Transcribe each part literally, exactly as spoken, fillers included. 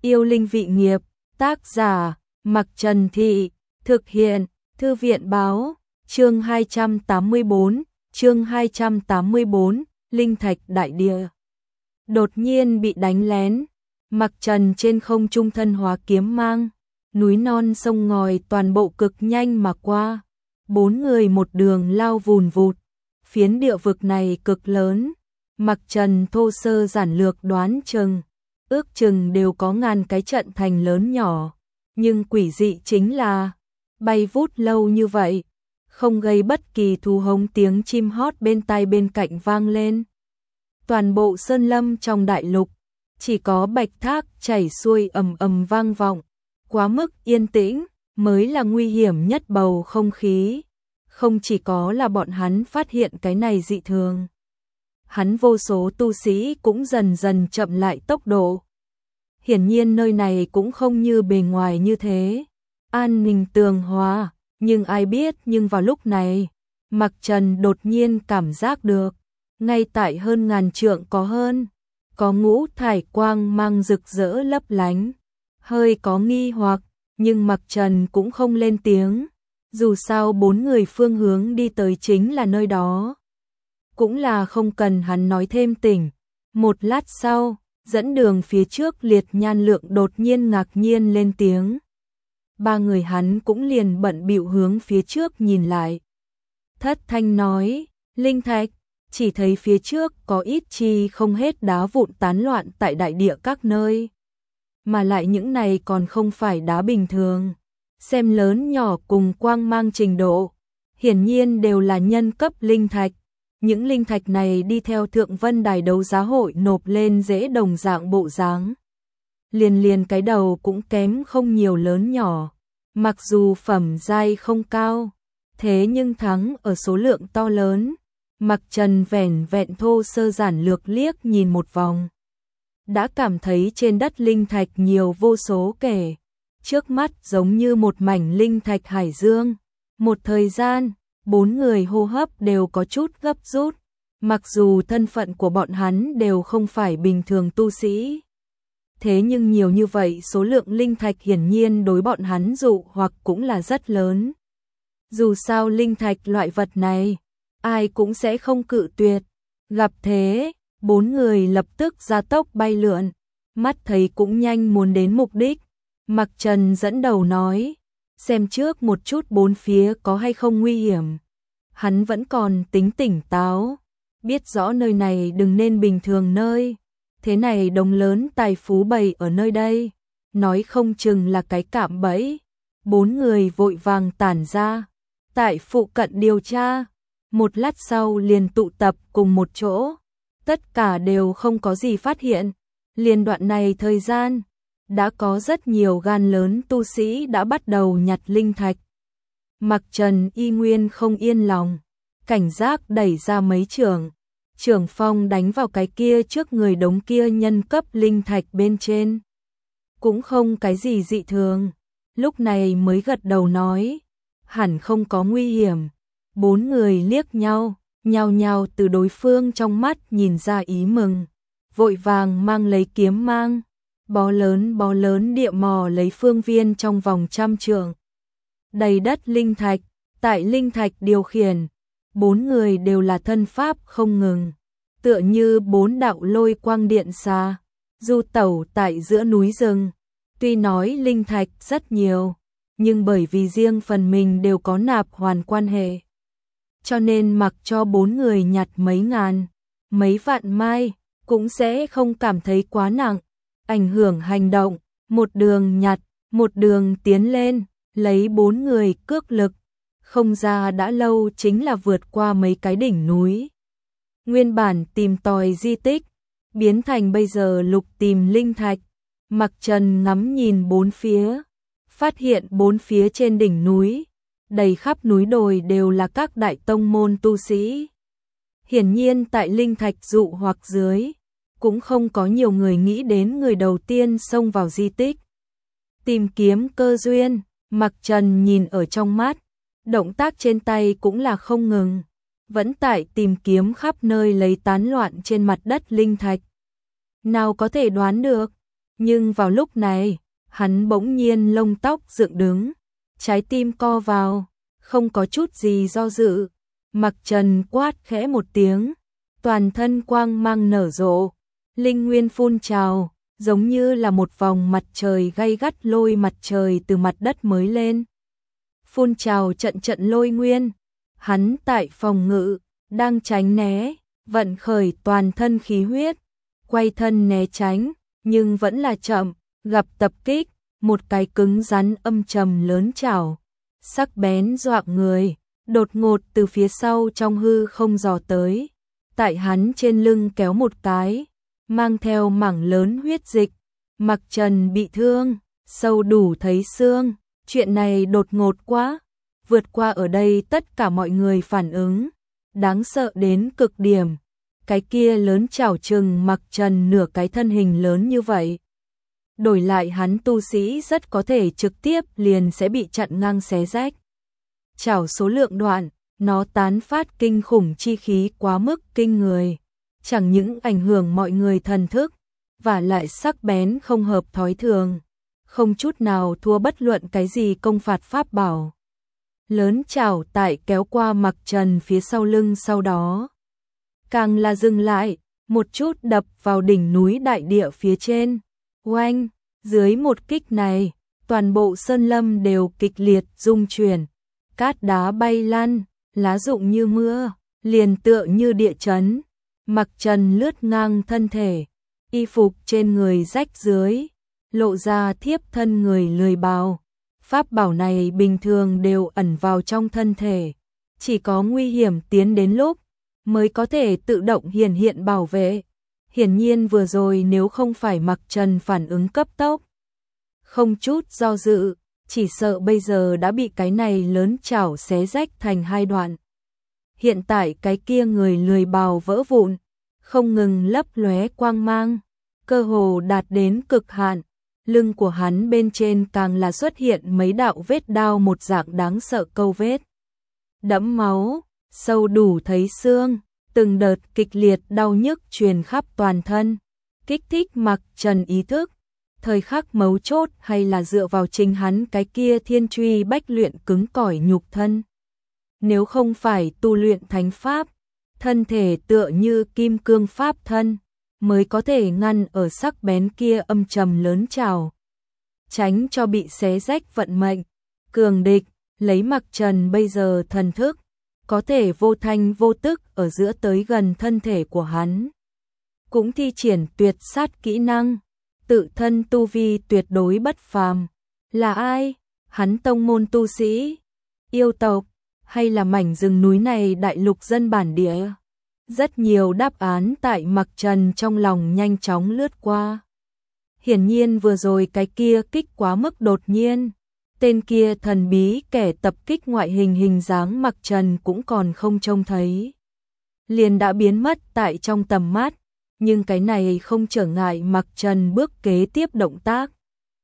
Yêu linh vị nghiệp, tác giả, Mặc Trần Thị, thực hiện, Thư viện báo, chương hai trăm tám mươi bốn, chương hai trăm tám mươi bốn, Linh Thạch Đại Địa. Đột nhiên bị đánh lén, Mặc Trần trên không trung thân hóa kiếm mang, núi non sông ngòi toàn bộ cực nhanh mà qua, bốn người một đường lao vùn vụt, phiến địa vực này cực lớn, Mặc Trần thô sơ giản lược đoán chừng, ước chừng đều có ngàn cái trận thành lớn nhỏ, nhưng quỷ dị chính là, bay vút lâu như vậy, không gây bất kỳ thu hống tiếng chim hót bên tai bên cạnh vang lên. Toàn bộ sơn lâm trong đại lục, chỉ có bạch thác chảy xuôi ầm ầm vang vọng, quá mức yên tĩnh, mới là nguy hiểm nhất bầu không khí. Không chỉ có là bọn hắn phát hiện cái này dị thường. Hắn vô số tu sĩ cũng dần dần chậm lại tốc độ. Hiển nhiên nơi này cũng không như bề ngoài như thế. An ninh tường hòa, nhưng ai biết nhưng vào lúc này, Mặc Trần đột nhiên cảm giác được, ngay tại hơn ngàn trượng có hơn, có ngũ thải quang mang rực rỡ lấp lánh, hơi có nghi hoặc, nhưng Mặc Trần cũng không lên tiếng, dù sao bốn người phương hướng đi tới chính là nơi đó. Cũng là không cần hắn nói thêm tỉnh, một lát sau, dẫn đường phía trước Liệt Nhan Lượng đột nhiên ngạc nhiên lên tiếng. Ba người hắn cũng liền bận bịu hướng phía trước nhìn lại. Thất Thanh nói, Linh Thạch, chỉ thấy phía trước có ít chi không hết đá vụn tán loạn tại đại địa các nơi. Mà lại những này còn không phải đá bình thường, xem lớn nhỏ cùng quang mang trình độ, hiển nhiên đều là nhân cấp linh thạch. Những linh thạch này đi theo Thượng Vân Đài đấu giá hội nộp lên dễ đồng dạng bộ dáng. Liền liền cái đầu cũng kém không nhiều lớn nhỏ, mặc dù phẩm giai không cao, thế nhưng thắng ở số lượng to lớn. Mặc Trần vẻn vẹn thô sơ giản lược liếc nhìn một vòng, đã cảm thấy trên đất linh thạch nhiều vô số kể, trước mắt giống như một mảnh linh thạch hải dương. Một thời gian, bốn người hô hấp đều có chút gấp rút, mặc dù thân phận của bọn hắn đều không phải bình thường tu sĩ. Thế nhưng nhiều như vậy số lượng linh thạch hiển nhiên đối bọn hắn dụ hoặc cũng là rất lớn. Dù sao linh thạch loại vật này, ai cũng sẽ không cự tuyệt. Gặp thế, bốn người lập tức gia tốc bay lượn, mắt thấy cũng nhanh muốn đến mục đích. Mặc Trần dẫn đầu nói, xem trước một chút bốn phía có hay không nguy hiểm. Hắn vẫn còn tính tỉnh táo, biết rõ nơi này đừng nên bình thường nơi. Thế này đồng lớn tài phú bày ở nơi đây, nói không chừng là cái cạm bẫy. Bốn người vội vàng tản ra, tại phụ cận điều tra. Một lát sau liền tụ tập cùng một chỗ, tất cả đều không có gì phát hiện. Liên đoạn này thời gian, đã có rất nhiều gan lớn tu sĩ đã bắt đầu nhặt linh thạch. Mặc Trần y nguyên không yên lòng, cảnh giác đẩy ra mấy trường, trưởng phong đánh vào cái kia trước người đống kia nhân cấp linh thạch bên trên. Cũng không cái gì dị thường, lúc này mới gật đầu nói, hẳn không có nguy hiểm. Bốn người liếc nhau, nhao nhao từ đối phương trong mắt nhìn ra ý mừng, vội vàng mang lấy kiếm mang, bó lớn bó lớn địa mò lấy phương viên trong vòng trăm trượng. Đầy đất linh thạch, tại linh thạch điều khiển, bốn người đều là thân pháp không ngừng, tựa như bốn đạo lôi quang điện xa, du tẩu tại giữa núi rừng. Tuy nói linh thạch rất nhiều, nhưng bởi vì riêng phần mình đều có nạp hoàn quan hệ, cho nên mặc cho bốn người nhặt mấy ngàn, mấy vạn mai, cũng sẽ không cảm thấy quá nặng, ảnh hưởng hành động. Một đường nhặt, một đường tiến lên, lấy bốn người cước lực, không ra đã lâu chính là vượt qua mấy cái đỉnh núi. Nguyên bản tìm tòi di tích, biến thành bây giờ lục tìm linh thạch. Mặc Trần ngắm nhìn bốn phía, phát hiện bốn phía trên đỉnh núi, đầy khắp núi đồi đều là các đại tông môn tu sĩ. Hiển nhiên tại linh thạch dụ hoặc dưới, cũng không có nhiều người nghĩ đến người đầu tiên xông vào di tích. Tìm kiếm cơ duyên, Mặc Trần nhìn ở trong mắt, động tác trên tay cũng là không ngừng, vẫn tại tìm kiếm khắp nơi lấy tán loạn trên mặt đất linh thạch. Nào có thể đoán được, Nhưng vào lúc này, hắn bỗng nhiên lông tóc dựng đứng, trái tim co vào, không có chút gì do dự. Mặc Trần quát khẽ một tiếng, toàn thân quang mang nở rộ, linh nguyên phun trào, giống như là một vòng mặt trời gay gắt lôi mặt trời từ mặt đất mới lên. Phun trào trận trận lôi nguyên, hắn tại phòng ngự, đang tránh né, vận khởi toàn thân khí huyết, quay thân né tránh, nhưng vẫn là chậm, gặp tập kích, một cái cứng rắn âm trầm lớn chảo, sắc bén dọa người, đột ngột từ phía sau trong hư không dò tới, tại hắn trên lưng kéo một cái, mang theo mảng lớn huyết dịch. Mặc Trần bị thương, sâu đủ thấy xương, chuyện này đột ngột quá, vượt qua ở đây tất cả mọi người phản ứng, đáng sợ đến cực điểm. Cái kia lớn chảo chừng Mặc Trần nửa cái thân hình lớn như vậy. Đổi lại hắn tu sĩ rất có thể trực tiếp liền sẽ bị chặn ngang xé rách. Chảo số lượng đoạn, nó tán phát kinh khủng chi khí quá mức kinh người, chẳng những ảnh hưởng mọi người thần thức, và lại sắc bén không hợp thói thường, không chút nào thua bất luận cái gì công phạt pháp bảo. Lớn chảo tại kéo qua Mặc Trần phía sau lưng, sau đó càng là dừng lại, một chút đập vào đỉnh núi đại địa phía trên. Oanh, dưới một kích này, toàn bộ sơn lâm đều kịch liệt rung chuyển, cát đá bay lăn, lá rụng như mưa, liền tựa như địa chấn. Mặc Trần lướt ngang thân thể, y phục trên người rách dưới, lộ ra thiếp thân người lười bào. Pháp bảo này bình thường đều ẩn vào trong thân thể, chỉ có nguy hiểm tiến đến lúc mới có thể tự động hiển hiện bảo vệ. Hiển nhiên vừa rồi nếu không phải Mặc Trần phản ứng cấp tốc, không chút do dự, chỉ sợ bây giờ đã bị cái này lớn chảo xé rách thành hai đoạn. Hiện tại cái kia người lười bào vỡ vụn, không ngừng lấp lóe quang mang, cơ hồ đạt đến cực hạn. Lưng của hắn bên trên càng là xuất hiện mấy đạo vết đao một dạng đáng sợ, câu vết đẫm máu, sâu đủ thấy xương, từng đợt kịch liệt đau nhức truyền khắp toàn thân, kích thích Mặc Trần ý thức. Thời khắc mấu chốt hay là dựa vào chính hắn cái kia thiên truy bách luyện cứng cỏi nhục thân. Nếu không phải tu luyện thánh pháp, thân thể tựa như kim cương pháp thân, mới có thể ngăn ở sắc bén kia âm trầm lớn chảo, tránh cho bị xé rách vận mệnh. Cường địch, lấy Mặc Trần bây giờ thần thức, có thể vô thanh vô tức ở giữa tới gần thân thể của hắn. Cũng thi triển tuyệt sát kỹ năng, tự thân tu vi tuyệt đối bất phàm. Là ai? Hắn tông môn tu sĩ, yêu tộc, hay là mảnh rừng núi này đại lục dân bản địa? Rất nhiều đáp án tại Mặc Trần trong lòng nhanh chóng lướt qua. Hiển nhiên vừa rồi cái kia kích quá mức đột nhiên. Tên kia thần bí kẻ tập kích ngoại hình hình dáng Mặc Trần cũng còn không trông thấy, liền đã biến mất tại trong tầm mắt. Nhưng cái này không trở ngại Mặc Trần bước kế tiếp động tác.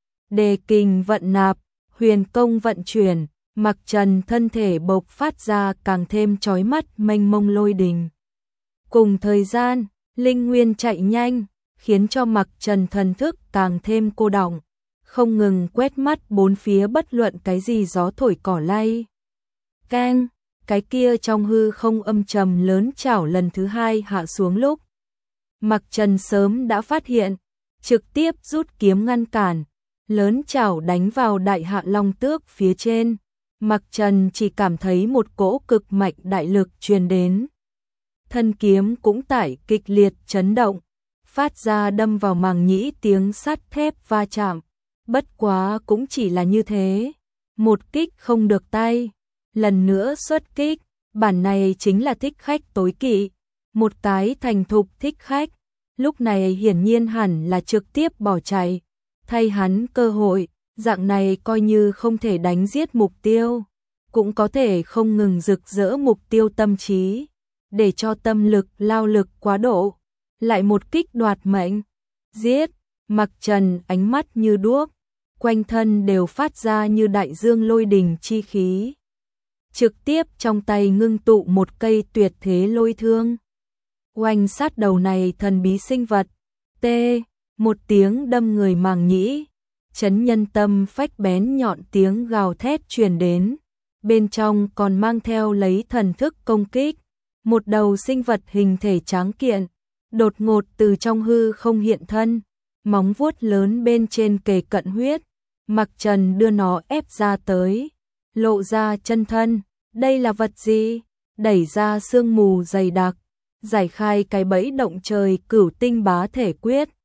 Đề kình vận nạp, huyền công vận chuyển, Mặc Trần thân thể bộc phát ra càng thêm chói mắt mênh mông lôi đình. Cùng thời gian, linh nguyên chạy nhanh, khiến cho Mặc Trần thần thức càng thêm cô đọng, không ngừng quét mắt bốn phía bất luận cái gì gió thổi cỏ lay. Keng, cái kia trong hư không âm trầm lớn chảo lần thứ hai hạ xuống lúc, Mặc Trần sớm đã phát hiện, trực tiếp rút kiếm ngăn cản, lớn chảo đánh vào đại hạ long tước phía trên. Mặc Trần chỉ cảm thấy một cỗ cực mạnh đại lực truyền đến. Thân kiếm cũng tải kịch liệt chấn động, phát ra đâm vào màng nhĩ tiếng sắt thép va chạm. Bất quá cũng chỉ là như thế, một kích không được tay, lần nữa xuất kích. Bản này chính là thích khách tối kỵ, một cái thành thục thích khách, lúc này hiển nhiên hẳn là trực tiếp bỏ chạy, thay hắn cơ hội. Dạng này coi như không thể đánh giết mục tiêu, cũng có thể không ngừng rực rỡ mục tiêu tâm trí, để cho tâm lực lao lực quá độ, lại một kích đoạt mệnh. Giết! Mặc Trần ánh mắt như đuốc, quanh thân đều phát ra như đại dương lôi đình chi khí. Trực tiếp trong tay ngưng tụ một cây tuyệt thế lôi thương, oanh sát đầu này thần bí sinh vật. T. một tiếng đâm người màng nhĩ, chấn nhân tâm phách bén nhọn tiếng gào thét truyền đến, bên trong còn mang theo lấy thần thức công kích, một đầu sinh vật hình thể tráng kiện, đột ngột từ trong hư không hiện thân, móng vuốt lớn bên trên kề cận huyết, Mặc Trần đưa nó ép ra tới, lộ ra chân thân, đây là vật gì? Đẩy ra sương mù dày đặc, giải khai cái bẫy động trời cửu tinh bá thể quyết,